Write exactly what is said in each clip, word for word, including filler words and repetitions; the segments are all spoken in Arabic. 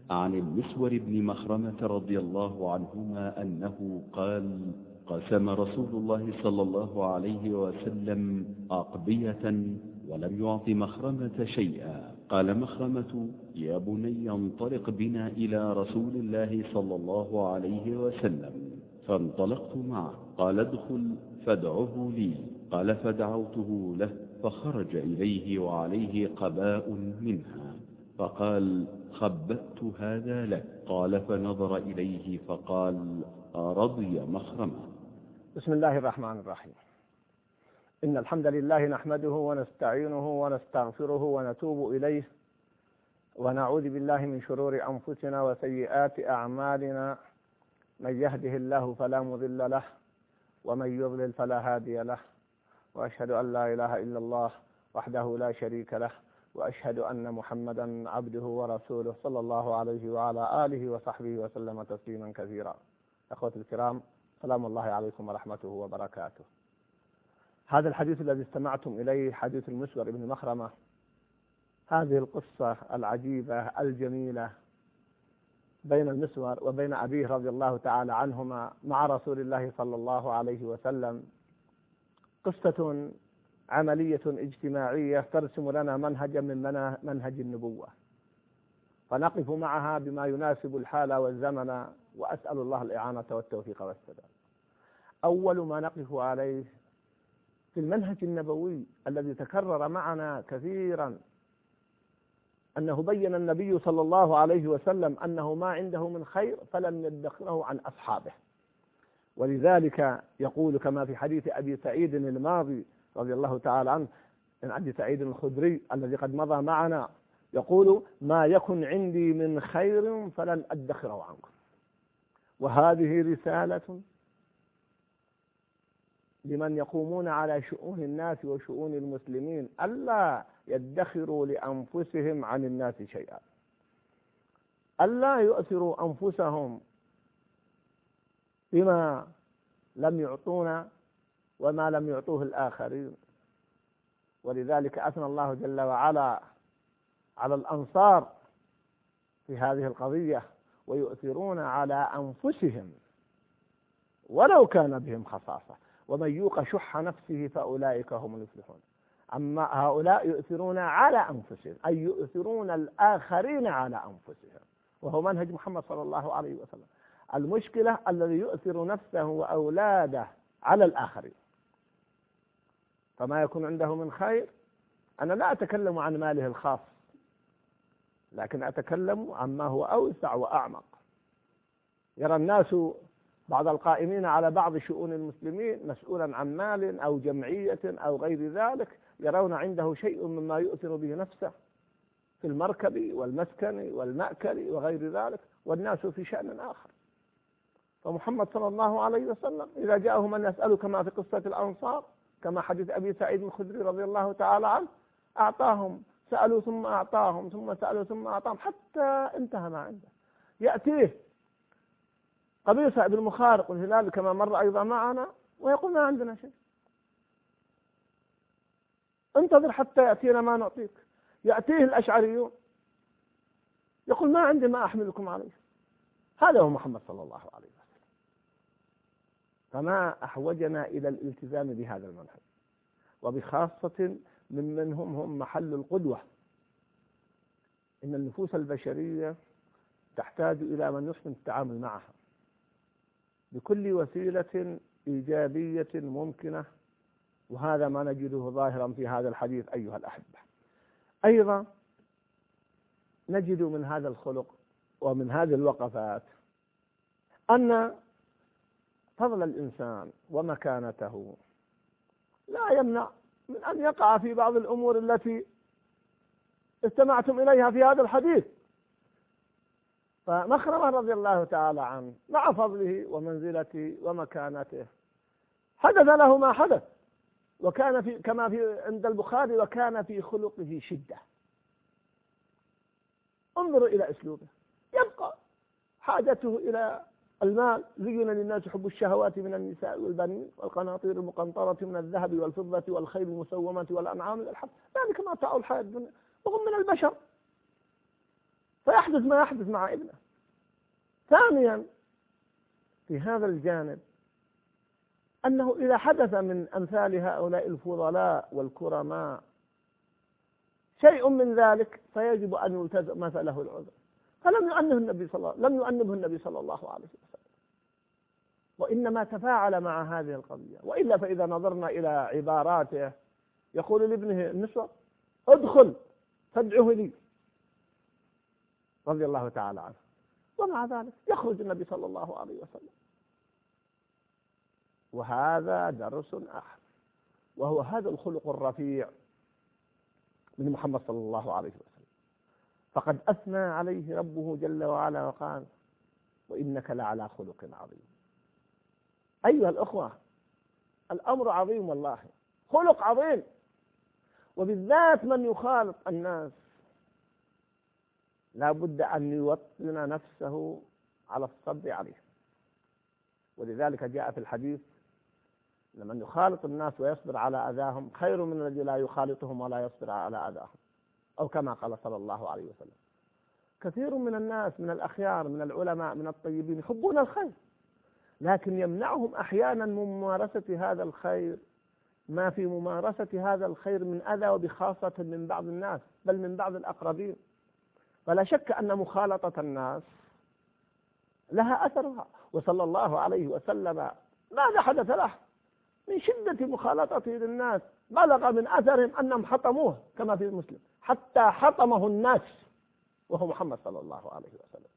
عن المسور بن مخرمة رضي الله عنهما أنه قال: قسم رسول الله صلى الله عليه وسلم أقبية ولم يعط مخرمة شيئا. قال مخرمة: يا بني انطلق بنا إلى رسول الله صلى الله عليه وسلم. فانطلقت معه. قال: ادخل فادعه لي. قال: فدعوته له، فخرج إليه وعليه قباء منها، فقال: خبأت هذا لك. قال: فنظر إليه فقال: رضي مخرمة. بسم الله الرحمن الرحيم. إن الحمد لله نحمده ونستعينه ونستغفره ونتوب إليه، ونعوذ بالله من شرور أنفسنا وسيئات أعمالنا. من يهده الله فلا مضل له، ومن يضلل فلا هادي له، وأشهد أن لا إله إلا الله وحده لا شريك له، وأشهد أن محمدا عبده ورسوله صلى الله عليه وعلى آله وصحبه وسلم تسليما كثيرا. أخوتي الكرام، سلام الله عليكم ورحمته وبركاته. هذا الحديث الذي استمعتم إليه حديث المسور بن مخرمة. هذه القصة العجيبة الجميلة بين المسور وبين أبيه رضي الله تعالى عنهما مع رسول الله صلى الله عليه وسلم قصة عملية اجتماعية ترسم لنا منهجا من منهج النبوة، فنقف معها بما يناسب الحال والزمن، وأسأل الله الإعانة والتوفيق والسداد. أول ما نقف عليه في المنهج النبوي الذي تكرر معنا كثيرا أنه بين النبي صلى الله عليه وسلم أنه ما عنده من خير فلم يدخره عن أصحابه، ولذلك يقول كما في حديث أبي سعيد الماضي رضي الله تعالى عنه عن أبي سعيد الخدري الذي قد مضى معنا، يقول: ما يكن عندي من خير فلن أدخره عنكم. وهذه رسالة لمن يقومون على شؤون الناس وشؤون المسلمين، ألا يدخروا لأنفسهم عن الناس شيئا، ألا يؤثروا أنفسهم بما لم يعطونا وما لم يعطوه الآخرين. ولذلك أثنى الله جل وعلا على الأنصار في هذه القضية: ويؤثرون على أنفسهم ولو كان بهم خصاصة ومن يوق شح نفسه فأولئك هم المفلحون. أما هؤلاء يؤثرون على أنفسهم، أي يؤثرون الآخرين على أنفسهم، وهو منهج محمد صلى الله عليه وسلم. المشكلة الذي يؤثر نفسه وأولاده على الآخرين، فما يكون عنده من خير. أنا لا أتكلم عن ماله الخاص، لكن أتكلم عما هو أوسع وأعمق. يرى الناس بعض القائمين على بعض شؤون المسلمين مسؤولا عن مال أو جمعية أو غير ذلك، يرون عنده شيء مما يؤثر به نفسه في المركب والمسكن والمأكل وغير ذلك، والناس في شأن آخر. فمحمد صلى الله عليه وسلم إذا جاءه من يسأله كما في قصة الأنصار، كما حديث أبي سعيد الخدري رضي الله تعالى عنه، أعطاهم، سألوا ثم أعطاهم، ثم سألوا ثم أعطاهم، حتى انتهى ما عنده. يأتيه قبيصة بن مخارق الهلال كما مر أيضا معنا ويقول: ما عندنا شيء، انتظر حتى يأتينا ما نعطيك. يأتيه الأشعريون يقول: ما عندي ما أحملكم عليه. هذا هو محمد صلى الله عليه وسلم. فما أحوجنا إلى الالتزام بهذا المنهج، وبخاصة ممن هم هم محل القدوة. إن النفوس البشرية تحتاج إلى من يحسن التعامل معها بكل وسيلة إيجابية ممكنة، وهذا ما نجده ظاهرا في هذا الحديث أيها الأحبة. أيضا نجد من هذا الخلق ومن هذه الوقفات أن فضل الإنسان ومكانته لا يمنع من أن يقع في بعض الأمور التي استمعتم إليها في هذا الحديث. فمخرمة رضي الله تعالى عنه مع فضله ومنزلته ومكانته حدث له ما حدث، وكان في كما في عند البخاري: وكان في خلقه شدة. انظروا إلى أسلوبه، يبقى حاجته إلى المال. زين للناس حب الشهوات من النساء والبنين والقناطير المقنطرة من الذهب والفضة والخيل المسومة والأنعام والحرث، ذلك متاع الحياة الدنيا وهم من البشر. فيحدث ما يحدث مع ابنه. ثانيا في هذا الجانب أنه إذا حدث من أمثال هؤلاء الفضلاء والكرماء شيء من ذلك فيجب أن يلتزم مثله العذر، فلم يؤنبه النبي صلى الله لم يؤنبه النبي صلى الله عليه وسلم، وإنما تفاعل مع هذه القضية. وإلا فإذا نظرنا إلى عباراته يقول لابنه النسوة ادخل فادعه لي رضي الله تعالى عنه، ومع ذلك يخرج النبي صلى الله عليه وسلم. وهذا درس آخر، وهو هذا الخلق الرفيع من محمد صلى الله عليه وسلم، فقد أثنى عليه ربه جل وعلا وقال وإنك لعلى خلق عظيم. أيها الأخوة، الأمر عظيم والله، خلق عظيم، وبالذات من يخالط الناس لا بد أن يوطن نفسه على الصبر عليه. ولذلك جاء في الحديث لمن يخالط الناس ويصبر على أذاهم خير من الذي لا يخالطهم ولا يصبر على أذاهم، أو كما قال صلى الله عليه وسلم. كثير من الناس من الأخيار من العلماء من الطيبين يحبون الخير، لكن يمنعهم أحيانا من ممارسة هذا الخير ما في ممارسة هذا الخير من أذى، وبخاصة من بعض الناس بل من بعض الأقربين. فلا شك أن مخالطة الناس لها أثرها. وصلى الله عليه وسلم ماذا حدث له من شدة مخالطته للناس؟ بلغ من أثرهم أنهم حطموه كما في مسلم، حتى حطمه الناس وهو محمد صلى الله عليه وسلم.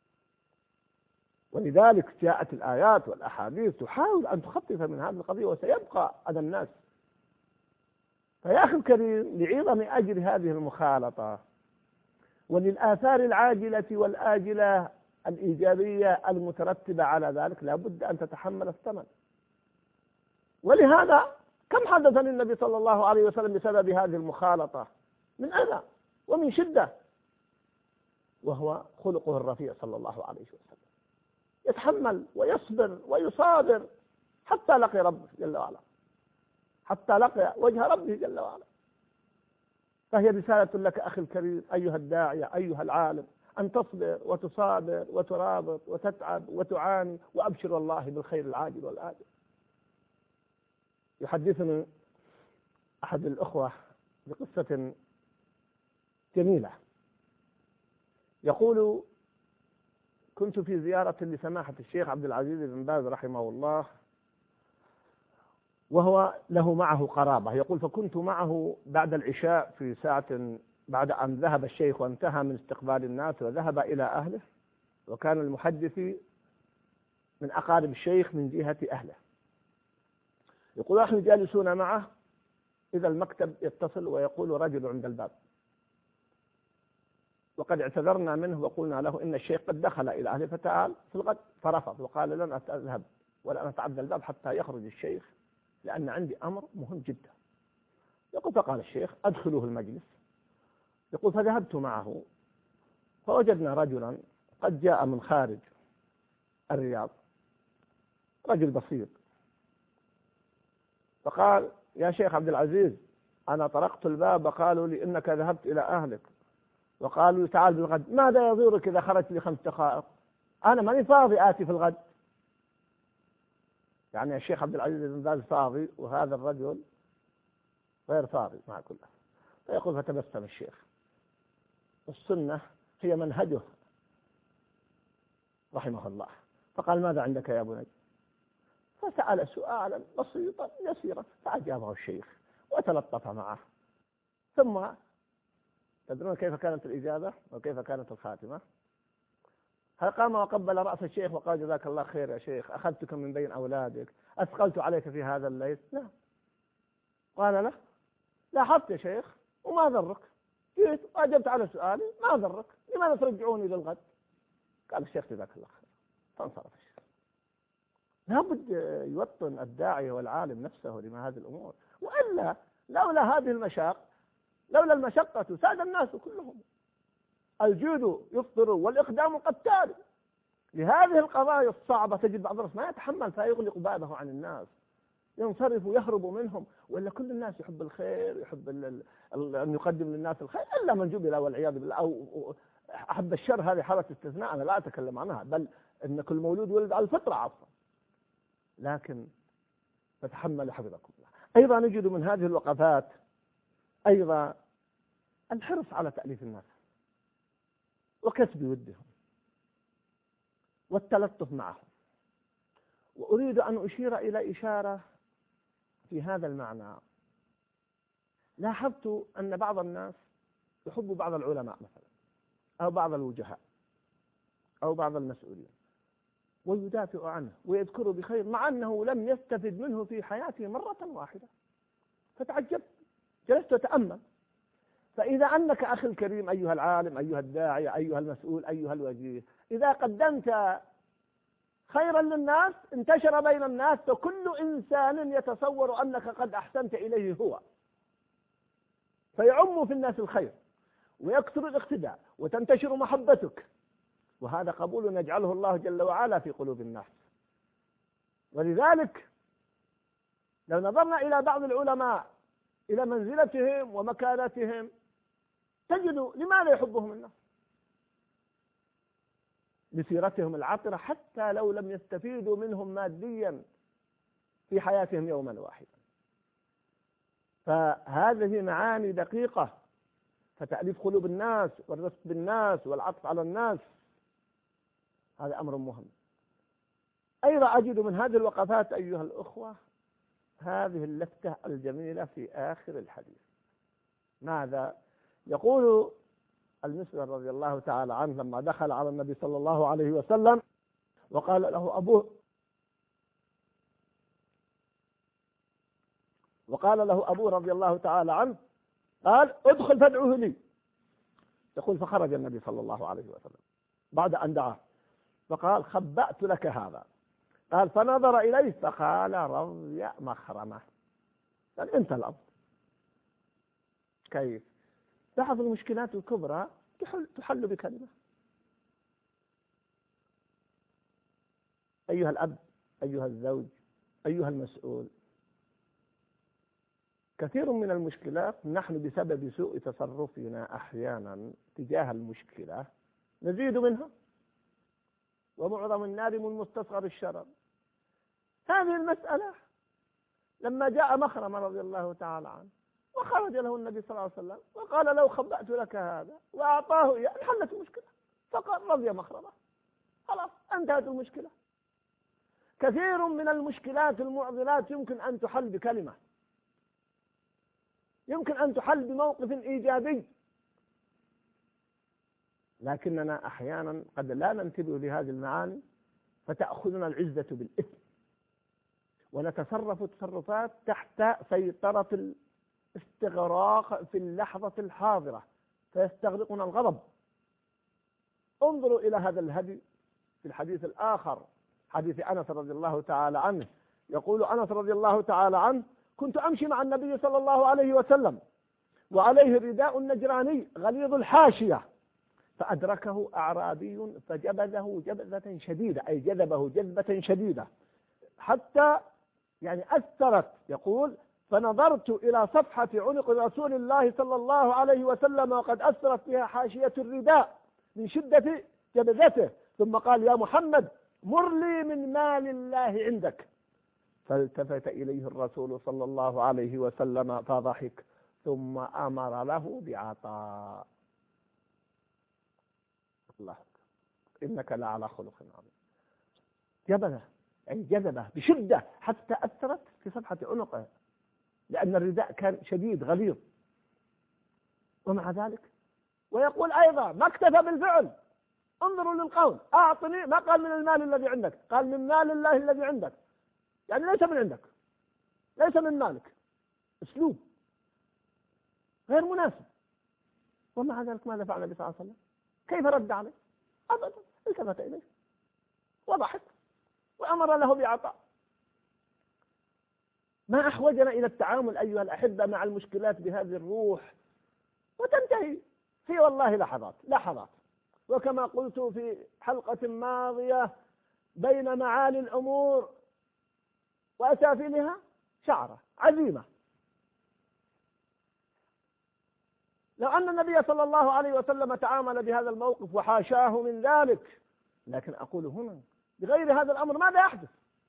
ولذلك جاءت الآيات والأحاديث تحاول أن تخفف من هذه القضية، وسيبقى أذى الناس. فيا أخي الكريم، لعظم أجر هذه المخالطة وللآثار العاجلة والآجلة الإيجابية المترتبة على ذلك لا بد أن تتحمل الثمن. ولهذا كم حدث للنبي صلى الله عليه وسلم بسبب هذه المخالطة من أذى ومن شدة، وهو خلقه الرفيع صلى الله عليه وسلم، يتحمل ويصبر ويصابر حتى لقي ربه جل وعلا، حتى لقي وجه ربه جل وعلا. فهي رسالة لك أخي الكريم أيها الداعية أيها العالم، أن تصبر وتصابر وترابط وتتعب وتعاني، وأبشر والله بالخير العاجل والآجل. يحدثني أحد الأخوة بقصة جميلة، يقول كنت في زيارة لسماحة الشيخ عبد العزيز بن باز رحمه الله، وهو له معه قرابة. يقول فكنت معه بعد العشاء في ساعة بعد أن ذهب الشيخ وانتهى من استقبال الناس وذهب إلى أهله، وكان المحدث من أقارب الشيخ من جهة أهله. يقول نحن جالسون معه إذا المكتب يتصل ويقول رجل عند الباب، وقد اعتذرنا منه وقلنا له إن الشيخ قد دخل إلى أهله فتعال في الغد، فرفض وقال لن أذهب ولا أتعدى الباب حتى يخرج الشيخ لأن عندي أمر مهم جدا. يقول فقال الشيخ أدخلوه المجلس. يقول فذهبت معه فوجدنا رجلا قد جاء من خارج الرياض، رجل بسيط، فقال يا شيخ عبد العزيز أنا طرقت الباب وقالوا لي إنك ذهبت إلى أهلك، وقالوا لي تعال بالغد، ماذا يضرك إذا خرجت لي خمس دقائق؟ أنا ماني فاضي آتي في الغد. يعني الشيخ عبد العزيز بن باز فاضي وهذا الرجل غير فاضي مع كله. فيقول فتبسم الشيخ. السنة هي منهجه رحمه الله. فقال ماذا عندك يا بني؟ فسأل سؤالا بسيطا يسيرا فأجابه الشيخ وتلطف معه. ثم تدرون كيف كانت الإجابة وكيف كانت الخاتمة؟ هل قام وقبل رأس الشيخ وقال جزاك الله خير يا شيخ، أخذتك من بين أولادك، أثقلت عليك في هذا الليل؟ لا. قال له لاحظت يا شيخ وما ضرك، جيت وأجبت على سؤالي ما ضرك، لماذا ترجعوني للغد؟ قال الشيخ جزاك الله خير، فانصرف الشيخ. لابد يوطن الداعية والعالم نفسه لما هذه الأمور، وإلا لولا هذه المشاق لولا المشقة ساد الناس كلهم. الجود يفطر والإقدام قتال. لهذه القضايا الصعبة تجد بعض الناس ما يتحمل فيغلق بابه عن الناس، ينصرف ويهرب منهم. ولا كل الناس يحب الخير، يحب ال ال أن يقدم للناس الخير، إلا من جبل والعياذ بالله أو أحب الشر هذه حالة استثناء، أنا لا أتكلم عنها، بل أن كل مولود ولد على الفطرة عفوا، لكن نتحمل حفظكم الله. أيضا نجد من هذه الوقفات أيضا الحرص على تأليف الناس وكسب ودهم والتلطف معهم. وأريد أن أشير إلى إشارة في هذا المعنى. لاحظت أن بعض الناس يحب بعض العلماء مثلا أو بعض الوجهاء أو بعض المسؤولين ويدافع عنه ويذكره بخير مع أنه لم يستفد منه في حياته مرة واحدة. فتعجبت، جلست أتأمل، فإذا أنك أخي الكريم أيها العالم أيها الداعية أيها المسؤول أيها الوجيه، إذا قدمت خيرا للناس انتشر بين الناس، فكل إنسان يتصور أنك قد أحسنت إليه هو، فيعم في الناس الخير ويكثر الاقتداء وتنتشر محبتك، وهذا قبول يجعله الله جل وعلا في قلوب الناس. ولذلك لو نظرنا إلى بعض العلماء إلى منزلتهم ومكانتهم تجد لماذا يحبهم الناس؟ لسيرتهم العطرة، حتى لو لم يستفيدوا منهم ماديا في حياتهم يوما واحدا. فهذه معاني دقيقة، فتأليف قلوب الناس والرفق بالناس والعطف على الناس هذا أمر مهم. أيضا أجد من هذه الوقفات أيها الأخوة هذه اللفتة الجميلة في آخر الحديث. ماذا يقول المسور رضي الله تعالى عنه لما دخل على النبي صلى الله عليه وسلم وقال له أبوه وقال له أبوه رضي الله تعالى عنه قال ادخل فادعوه لي. يقول فخرج النبي صلى الله عليه وسلم بعد أن دعاه فقال خبأت لك هذا. قال فنظر إليه فقال رضي مخرمة. قال أنت الأب. كيف؟ لاحظ المشكلات الكبرى تحل, تحل بكلمة. أيها الأب أيها الزوج أيها المسؤول، كثير من المشكلات نحن بسبب سوء تصرفنا أحيانا تجاه المشكلة نزيد منها، ومعظم النادم مستصغر الشرر. هذه المسألة لما جاء مخرمة رضي الله تعالى عنه وخرج له النبي صلى الله عليه وسلم وقال لو خبأت لك هذا وأعطاه إياه انحلت المشكلة، فقال رضي مخرمة، خلاص انتهت المشكلة. كثير من المشكلات المعضلات يمكن أن تحل بكلمة، يمكن أن تحل بموقف إيجابي، لكننا أحيانا قد لا ننتبه لهذه المعاني فتأخذنا العزة بالإثم ونتصرف تصرفات تحت سيطرة الاستغراق في اللحظة الحاضرة فيستغرقنا الغضب. انظروا إلى هذا الهدي في الحديث الآخر، حديث أنس رضي الله تعالى عنه. يقول أنس رضي الله تعالى عنه كنت أمشي مع النبي صلى الله عليه وسلم وعليه رداء نجراني غليظ الحاشية، فأدركه أعرابي فجبذه جبذة شديدة، أي جذبه جذبة شديدة حتى يعني أثرت. يقول فنظرت إلى صفحة عنق رسول الله صلى الله عليه وسلم وقد أثرت بها حاشية الرداء من شدة جبذته، ثم قال يا محمد مر لي من مال الله عندك. فالتفت إليه الرسول صلى الله عليه وسلم فضحك ثم أمر له بعطاء. الله إنك لعلى خلق عظيم. جبله أي جذبه بشدة حتى أثرت في صفحة عنقه، لأن الرداء كان شديد غليظ. ومع ذلك ويقول أيضا ما اكتفى بالفعل، انظروا للقول أعطني، ما قال من المال الذي عندك، قال من مال الله الذي عندك، يعني ليس من عندك ليس من مالك. أسلوب غير مناسب. ومع ذلك ماذا فعل النبي صلى الله عليه وسلم؟ كيف رد عليه؟ أبدا، التفت إليه وضحك وأمر له بعطاء. ما أحوجنا إلى التعامل أيها الأحبة مع المشكلات بهذه الروح وتنتهي في والله لحظات لحظات. وكما قلت في حلقة ماضية بين معالي الأمور وأسافلها شعرة عزيمة. لو أن النبي صلى الله عليه وسلم تعامل بهذا الموقف وحاشاه من ذلك، لكن أقول هنا بغير هذا الأمر ماذا يحدث؟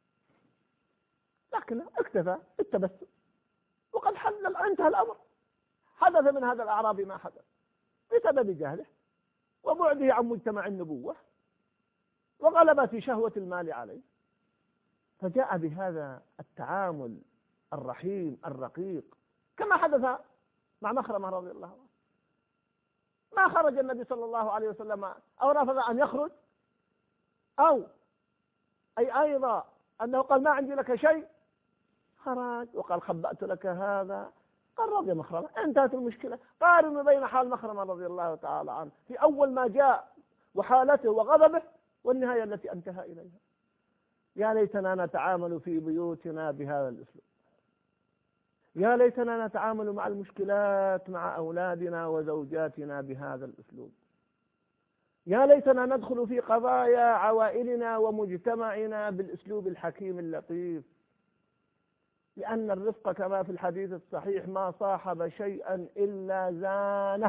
لكن اكتفى بالتبسم وقد حل انتهى الأمر. حدث من هذا الأعرابي ما حدث بسبب جهله وبعده عن مجتمع النبوة وغلبة شهوة المال عليه، فجاء بهذا التعامل الرحيم الرقيق كما حدث مع مخرمة رضي الله عنه. ما خرج النبي صلى الله عليه وسلم أو رفض أن يخرج، أو أي أيضا أنه قال ما عندي لك شيء، خرج وقال خبأت لك هذا، قال رضي مخرمة، انتهت المشكلة. قارنوا بين حال مخرمة رضي الله تعالى عنه في أول ما جاء وحالته وغضبه والنهاية التي انتهى إليها. يا ليتنا نتعامل في بيوتنا بهذا الأسلوب، يا ليتنا نتعامل مع المشكلات مع أولادنا وزوجاتنا بهذا الأسلوب، يا ليتنا ندخل في قضايا عوائلنا ومجتمعنا بالأسلوب الحكيم اللطيف. لأن الرفق كما في الحديث الصحيح ما صاحب شيئا إلا زانه،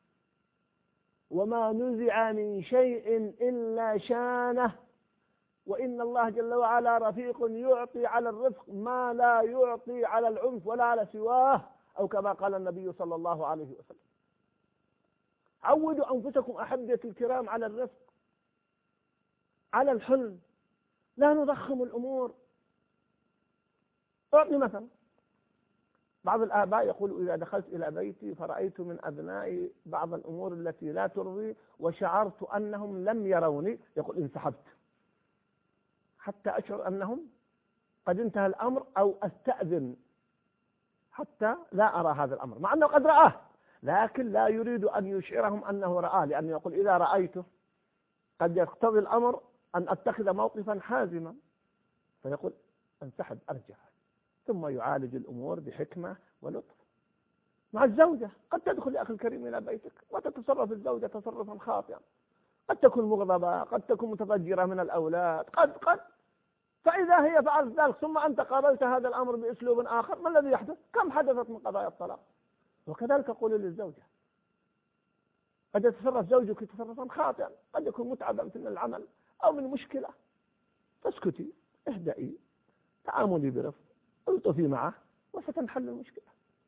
وما نزع من شيء إلا شانه، وإن الله جل وعلا رفيق يعطي على الرفق ما لا يعطي على العنف ولا على سواه، أو كما قال النبي صلى الله عليه وسلم. عودوا أنفسكم أحبتي الكرام على الرفق، على الحلم، لا نضخم الأمور. أعطي مثلا، بعض الآباء يقول إذا دخلت إلى بيتي فرأيت من أبنائي بعض الأمور التي لا ترضي وشعرت أنهم لم يروني، يقول انسحبت حتى أشعر أنهم قد انتهى الأمر، أو أستأذن حتى لا أرى هذا الأمر، مع أنه قد رآه لكن لا يريد أن يشعرهم أنه رآه، لأنه يقول إذا رأيته قد يقتضي الأمر أن أتخذ موقفا حازما، فيقول انسحب أرجع. ثم يعالج الأمور بحكمة ولطف. مع الزوجة قد تدخل يا أخي الكريم إلى بيتك وتتصرف الزوجة تصرفا خاطئا، قد تكون مغضبة، قد تكون متضجرة من الأولاد، قد قد فإذا هي فعلت ذلك ثم أنت قابلت هذا الأمر بأسلوب آخر، ما الذي يحدث؟ كم حدثت من قضايا الطلاق. وكذلك أقول للزوجة قد يتصرف زوجك تصرفا خاطئا، قد يكون متعبا من العمل أو من مشكلة، فاسكتي، اهدئي، تعاملي برفق، الطفي معه وستنحل المشكلة.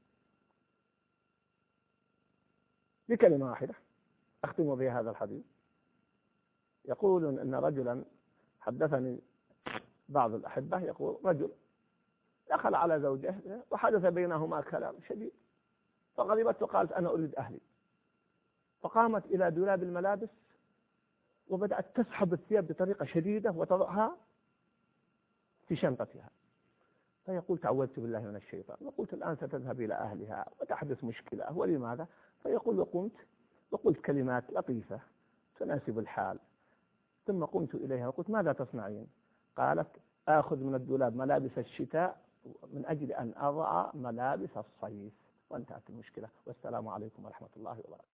بكلمة واحدة أختم بها هذا الحديث. يقول أن رجلا حدثني بعض الأحبة، يقول رجل دخل على زوجه وحدث بينهما كلام شديد، فغضبت وقالت أنا أريد أهلي، فقامت إلى دولاب الملابس وبدأت تسحب الثياب بطريقة شديدة وتضعها في شنطتها. فيقول تعوذت بالله من الشيطان، وقلت الآن ستذهب إلى أهلها وتحدث مشكلة، ولماذا؟ فيقول وقمت وقلت كلمات لطيفة تناسب الحال، ثم قمت إليها وقلت ماذا تصنعين؟ قالت آخذ من الدولاب ملابس الشتاء من أجل أن أضع ملابس الصيف، وانتهت المشكلة. والسلام عليكم ورحمة الله وبركاته.